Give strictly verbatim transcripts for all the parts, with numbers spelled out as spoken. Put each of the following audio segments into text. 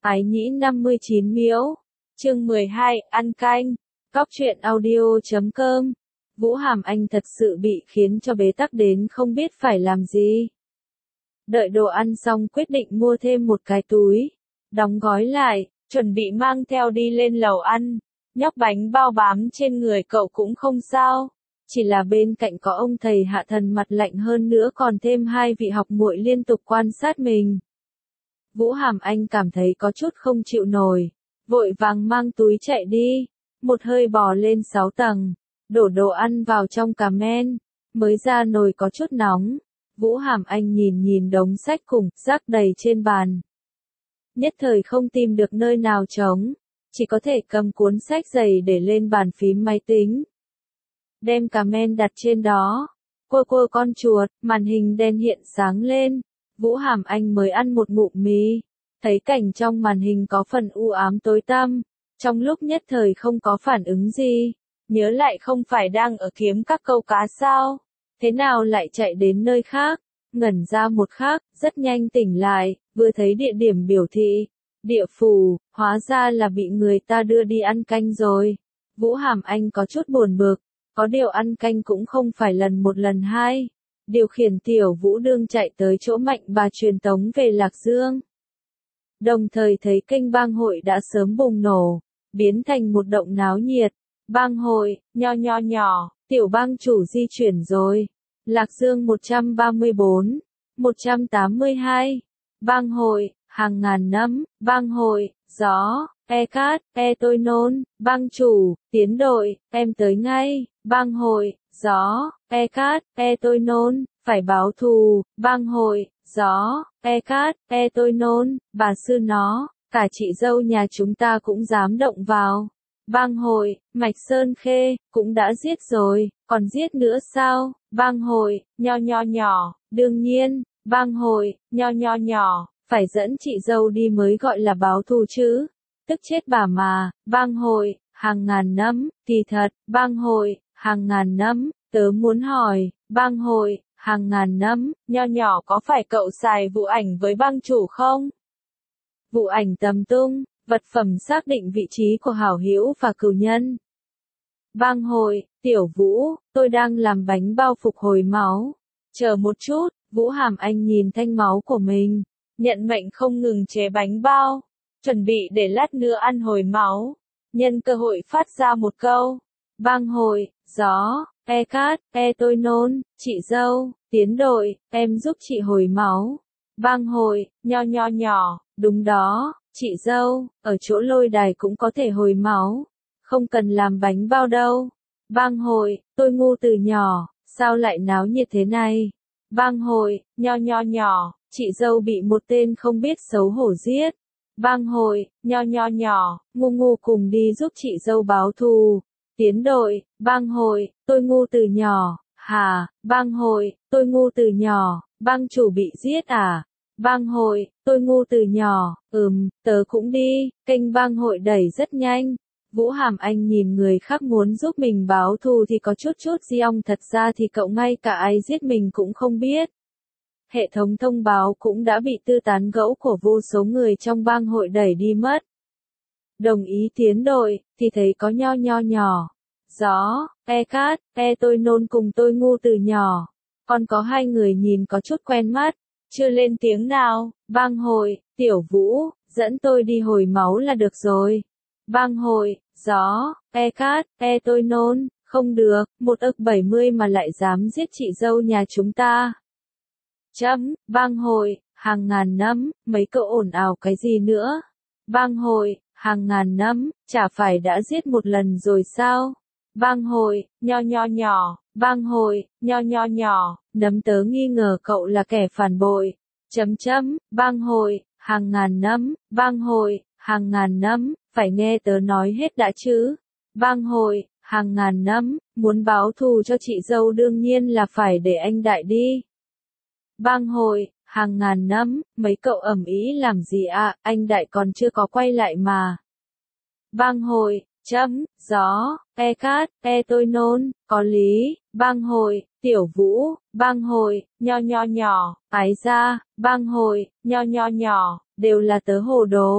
Ái nhĩ năm mươi chín miễu. Chương mười hai, ăn canh. Cóc truyện audio chấm com. Vũ Hàm Anh thật sự bị khiến cho bế tắc đến không biết phải làm gì. Đợi đồ ăn xong quyết định mua thêm một cái túi, đóng gói lại, chuẩn bị mang theo đi lên lầu ăn. Nhóc bánh bao bám trên người cậu cũng không sao, chỉ là bên cạnh có ông thầy hạ thần mặt lạnh hơn nữa, còn thêm hai vị học muội liên tục quan sát mình. Vũ Hàm Anh cảm thấy có chút không chịu nổi, vội vàng mang túi chạy đi, một hơi bò lên sáu tầng, đổ đồ ăn vào trong cà men, mới ra nồi có chút nóng. Vũ Hàm Anh nhìn nhìn đống sách cùng rác đầy trên bàn, nhất thời không tìm được nơi nào trống, chỉ có thể cầm cuốn sách dày để lên bàn phím máy tính, đem cà men đặt trên đó, quơ quơ con chuột, màn hình đen hiện sáng lên. Vũ Hàm Anh mới ăn một ngụm mì, thấy cảnh trong màn hình có phần u ám tối tăm, trong lúc nhất thời không có phản ứng gì, nhớ lại không phải đang ở kiếm các câu cá sao, thế nào lại chạy đến nơi khác, ngẩn ra một khắc, rất nhanh tỉnh lại, vừa thấy địa điểm biểu thị, địa phủ, hóa ra là bị người ta đưa đi ăn canh rồi. Vũ Hàm Anh có chút buồn bực, có điều ăn canh cũng không phải lần một lần hai. Điều khiển tiểu Vũ Đương chạy tới chỗ Mạnh Bà truyền tống về Lạc Dương. Đồng thời thấy kênh bang hội đã sớm bùng nổ, biến thành một động náo nhiệt. Bang hội, nho nho nhỏ, tiểu bang chủ di chuyển rồi. Lạc Dương một trăm ba mươi bốn, một trăm tám mươi hai. Bang hội, hàng ngàn năm. Bang hội, gió, e cát, e tôi nôn. Bang chủ, tiến đội, em tới ngay. Bang hội, gió, e cát, e tôi nôn, phải báo thù. Bang hội, gió, e cát, e tôi nôn, bà sư nó, cả chị dâu nhà chúng ta cũng dám động vào. Bang hội, Mạch Sơn Khê, cũng đã giết rồi, còn giết nữa sao? Bang hội, nho nho nhỏ, đương nhiên. Bang hội, nho nho nhỏ, phải dẫn chị dâu đi mới gọi là báo thù chứ, tức chết bà mà. Bang hội, hàng ngàn năm, kỳ thật. Bang hội, hàng ngàn năm, tớ muốn hỏi, bang hội, hàng ngàn năm, nho nhỏ có phải cậu xài vụ ảnh với bang chủ không? Vụ ảnh tầm tung, vật phẩm xác định vị trí của hảo hữu và cừu nhân. Bang hội, tiểu Vũ, tôi đang làm bánh bao phục hồi máu. Chờ một chút, Vũ Hàm Anh nhìn thanh máu của mình, nhận mệnh không ngừng chế bánh bao, chuẩn bị để lát nữa ăn hồi máu. Nhân cơ hội phát ra một câu. Bang hội, gió, e cát, e tôi nôn, chị dâu, tiến đội, em giúp chị hồi máu. Bang hội, nho nho nhỏ, đúng đó, chị dâu, ở chỗ lôi đài cũng có thể hồi máu, không cần làm bánh bao đâu. Bang hội, tôi ngu từ nhỏ, sao lại náo nhiệt thế này? Bang hội, nho nho nhỏ, chị dâu bị một tên không biết xấu hổ giết. Bang hội, nho nho nhỏ, ngu ngu cùng đi giúp chị dâu báo thù. Tiến đội, bang hội, tôi ngu từ nhỏ, hả? Bang hội, tôi ngu từ nhỏ, bang chủ bị giết à? Bang hội, tôi ngu từ nhỏ, ừm, tớ cũng đi. Kênh bang hội đẩy rất nhanh. Vũ Hàm Anh nhìn người khác muốn giúp mình báo thù thì có chút chút giong, thật ra thì cậu ngay cả ai giết mình cũng không biết. Hệ thống thông báo cũng đã bị tư tán gẫu của vô số người trong bang hội đẩy đi mất. Đồng ý tiến đội, thì thấy có nho nho nhỏ, gió, e cát, e tôi nôn cùng tôi ngu từ nhỏ. Còn có hai người nhìn có chút quen mắt, chưa lên tiếng nào. Bang hội, tiểu Vũ, dẫn tôi đi hồi máu là được rồi. Bang hội, gió, e cát, e tôi nôn, không được, một ức bảy mươi mà lại dám giết chị dâu nhà chúng ta. Chấm, bang hội, hàng ngàn năm, mấy cậu ồn ào cái gì nữa? Bang hội, hàng ngàn năm, chả phải đã giết một lần rồi sao? Bang hội, nho nho nhỏ, bang hội, nho nho nhỏ, nấm tớ nghi ngờ cậu là kẻ phản bội. Chấm chấm, bang hội, hàng ngàn năm, bang hội, hàng ngàn năm, phải nghe tớ nói hết đã chứ. Bang hội, hàng ngàn năm, muốn báo thù cho chị dâu đương nhiên là phải để anh đại đi. Bang hội, hàng ngàn năm, mấy cậu ầm ĩ làm gì à, anh đại còn chưa có quay lại mà. Bang hội, chấm, gió, e cát, e tôi nôn, có lý. Bang hội, tiểu Vũ, bang hội, nho nho nhỏ, ái ra. Bang hội, nho nho nhỏ, đều là tớ hồ đồ.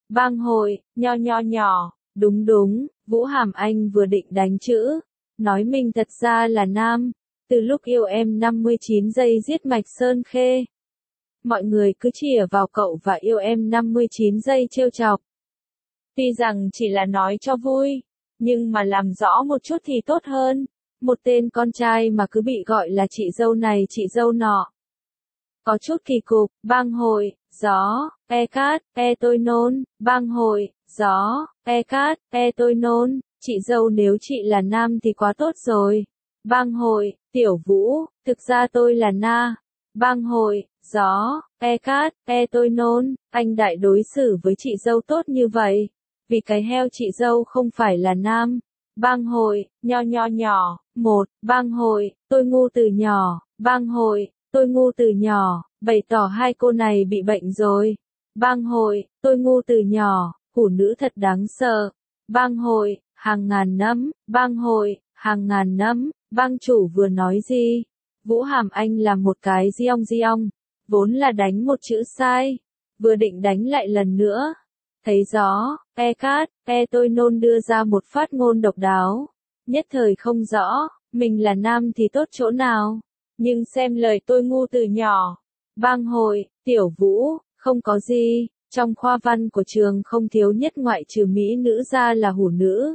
Bang hội, nho nho nhỏ, đúng đúng, Vũ Hàm Anh vừa định đánh chữ, nói mình thật ra là nam, từ lúc yêu em năm mươi chín giây giết Mạch Sơn Khê. Mọi người cứ chìa vào cậu và yêu em năm mươi chín giây trêu chọc. Tuy rằng chỉ là nói cho vui, nhưng mà làm rõ một chút thì tốt hơn. Một tên con trai mà cứ bị gọi là chị dâu này chị dâu nọ. Có chút kỳ cục, bang hội, gió, e cát, e tôi nôn, bang hội, gió, e cát, e tôi nôn, chị dâu nếu chị là nam thì quá tốt rồi. Bang hội, tiểu Vũ, thực ra tôi là na. Bang hội, gió, e cát, e tôi nôn, anh đại đối xử với chị dâu tốt như vậy. Vì cái heo chị dâu không phải là nam. Bang hội, nho nho nhỏ, một, bang hội, tôi ngu từ nhỏ, bang hội, tôi ngu từ nhỏ, bày tỏ hai cô này bị bệnh rồi. Bang hội, tôi ngu từ nhỏ, hủ nữ thật đáng sợ. Bang hội, hàng ngàn năm, bang hội, hàng ngàn năm, bang chủ vừa nói gì? Vũ Hàm Anh là một cái giong giong, vốn là đánh một chữ sai, vừa định đánh lại lần nữa. Thấy gió, e cát, e tôi nôn đưa ra một phát ngôn độc đáo, nhất thời không rõ, mình là nam thì tốt chỗ nào, nhưng xem lời tôi ngu từ nhỏ. Bang hội, tiểu Vũ, không có gì, trong khoa văn của trường không thiếu nhất ngoại trừ mỹ nữ ra là hủ nữ.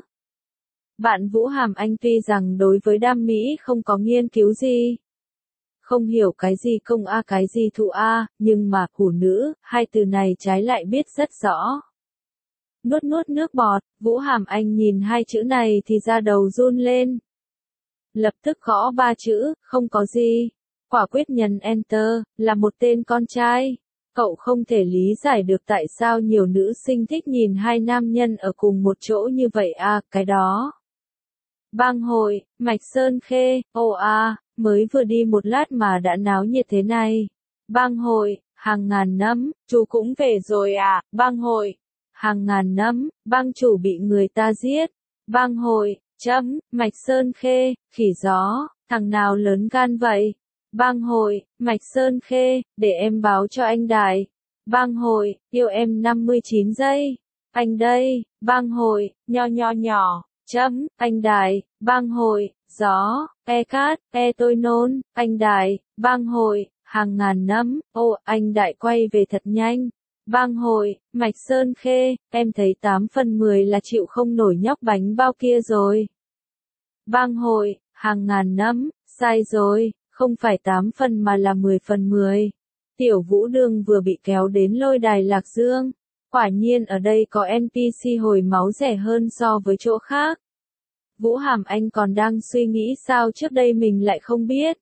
Bạn Vũ Hàm Anh tuy rằng đối với đam mỹ không có nghiên cứu gì, không hiểu cái gì công a cái gì thụ a, nhưng mà hủ nữ, hai từ này trái lại biết rất rõ. Nuốt nuốt nước bọt, Vũ Hàm Anh nhìn hai chữ này thì da đầu run lên. Lập tức gõ ba chữ, không có gì. Quả quyết nhấn Enter, là một tên con trai. Cậu không thể lý giải được tại sao nhiều nữ sinh thích nhìn hai nam nhân ở cùng một chỗ như vậy à, cái đó. Bang hội, Mạch Sơn Khê, ồ à, mới vừa đi một lát mà đã náo nhiệt thế này. Bang hội, hàng ngàn năm, chú cũng về rồi à, bang hội. Hàng ngàn năm, bang chủ bị người ta giết. Bang hội, chấm, Mạch Sơn Khê, khỉ gió, thằng nào lớn gan vậy? Bang hội, Mạch Sơn Khê, để em báo cho anh đại. Bang hội, yêu em năm mươi chín giây. Anh đây, bang hội, nho nho nhỏ, chấm, anh đại, bang hội, gió, e cát, e tôi nôn, anh đại, bang hội, hàng ngàn năm, ô, anh đại quay về thật nhanh. Bang hội, Mạch Sơn Khê, em thấy tám phần mười là chịu không nổi nhóc bánh bao kia rồi. Bang hội, hàng ngàn năm, sai rồi, không phải tám phần mà là mười phần mười. Tiểu Vũ Đường vừa bị kéo đến lôi đài Lạc Dương. Quả nhiên ở đây có en pê xê hồi máu rẻ hơn so với chỗ khác. Vũ Hàm Anh còn đang suy nghĩ sao trước đây mình lại không biết.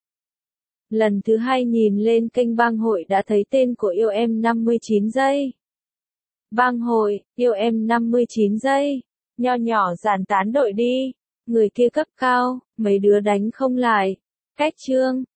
Lần thứ hai nhìn lên kênh bang hội đã thấy tên của yêu em năm mươi chín giây. Bang hội, yêu em năm mươi chín giây. Nho nhỏ giản tán đội đi. Người kia cấp cao, mấy đứa đánh không lại. Cách chương.